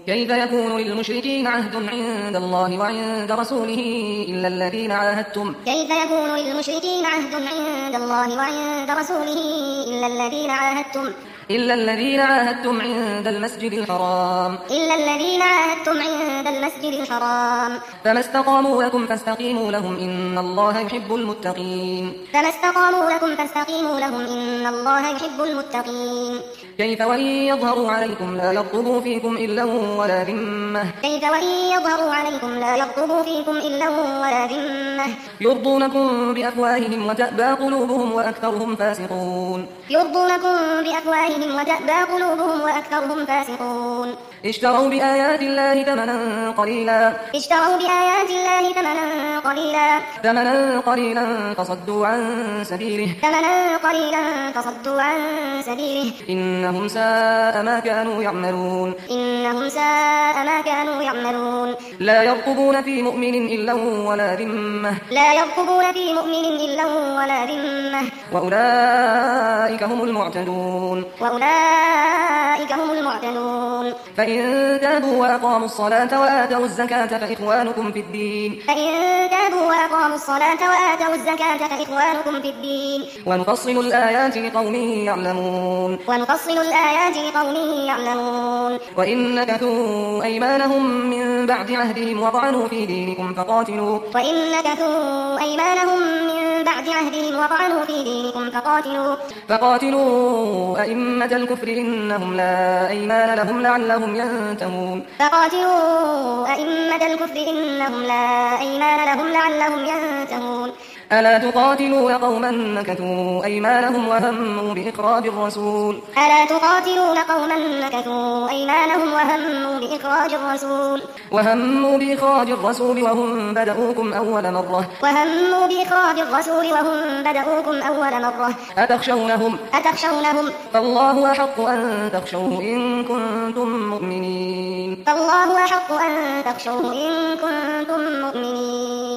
كيف يكون للمشركين عهد عند الله وعند رسوله إلا الذين عاهدتم كيف يكون للمشركين عهد عند الله وعند رسوله إلا الذين عاهدتم عند المسجد الحرام فما استقاموا لكم فاستقيموا لهم إن الله يحب المتقين كيف وإن يظهروا عليكم لا يرقبوا فيكم إلا ولا ذمة يرضونكم بأفواههم وتأبى قلوبهم وأكثرهم فاسقون اشتروا بآيات الله ثمنا قليلا فصدوا عن سبيله إنهم ساء ما كانوا يعملون لا يرقبون في مؤمن إلا ولا ذمة وأولئك هم المعتدون فإن تابوا وأقاموا الصلاة وآتوا الزكاة فإخوانكم في الدين ونفصل الآيات لقوم يعلمون وإن نكثوا أيمانهم من بعد عهدهم وطعنوا في دينكم فقاتلوا أئمة الكفر إنهم لا أيمان لهم لعلهم ينتهون ألا تقاتلون قوما نكثوا أيمانهم وهموا بإخراج الرسول وهم بدؤوكم أول مرة أتخشونهم فالله أحق أن تخشوه إن كنتم مؤمنين